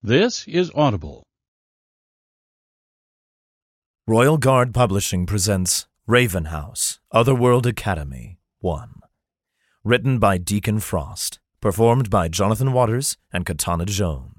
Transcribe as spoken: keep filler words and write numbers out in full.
This is Audible. Royal Guard Publishing presents Raven House, Otherworld Academy, one. Written by Deacon Frost. Performed by Jonathan Waters and Katana Jones.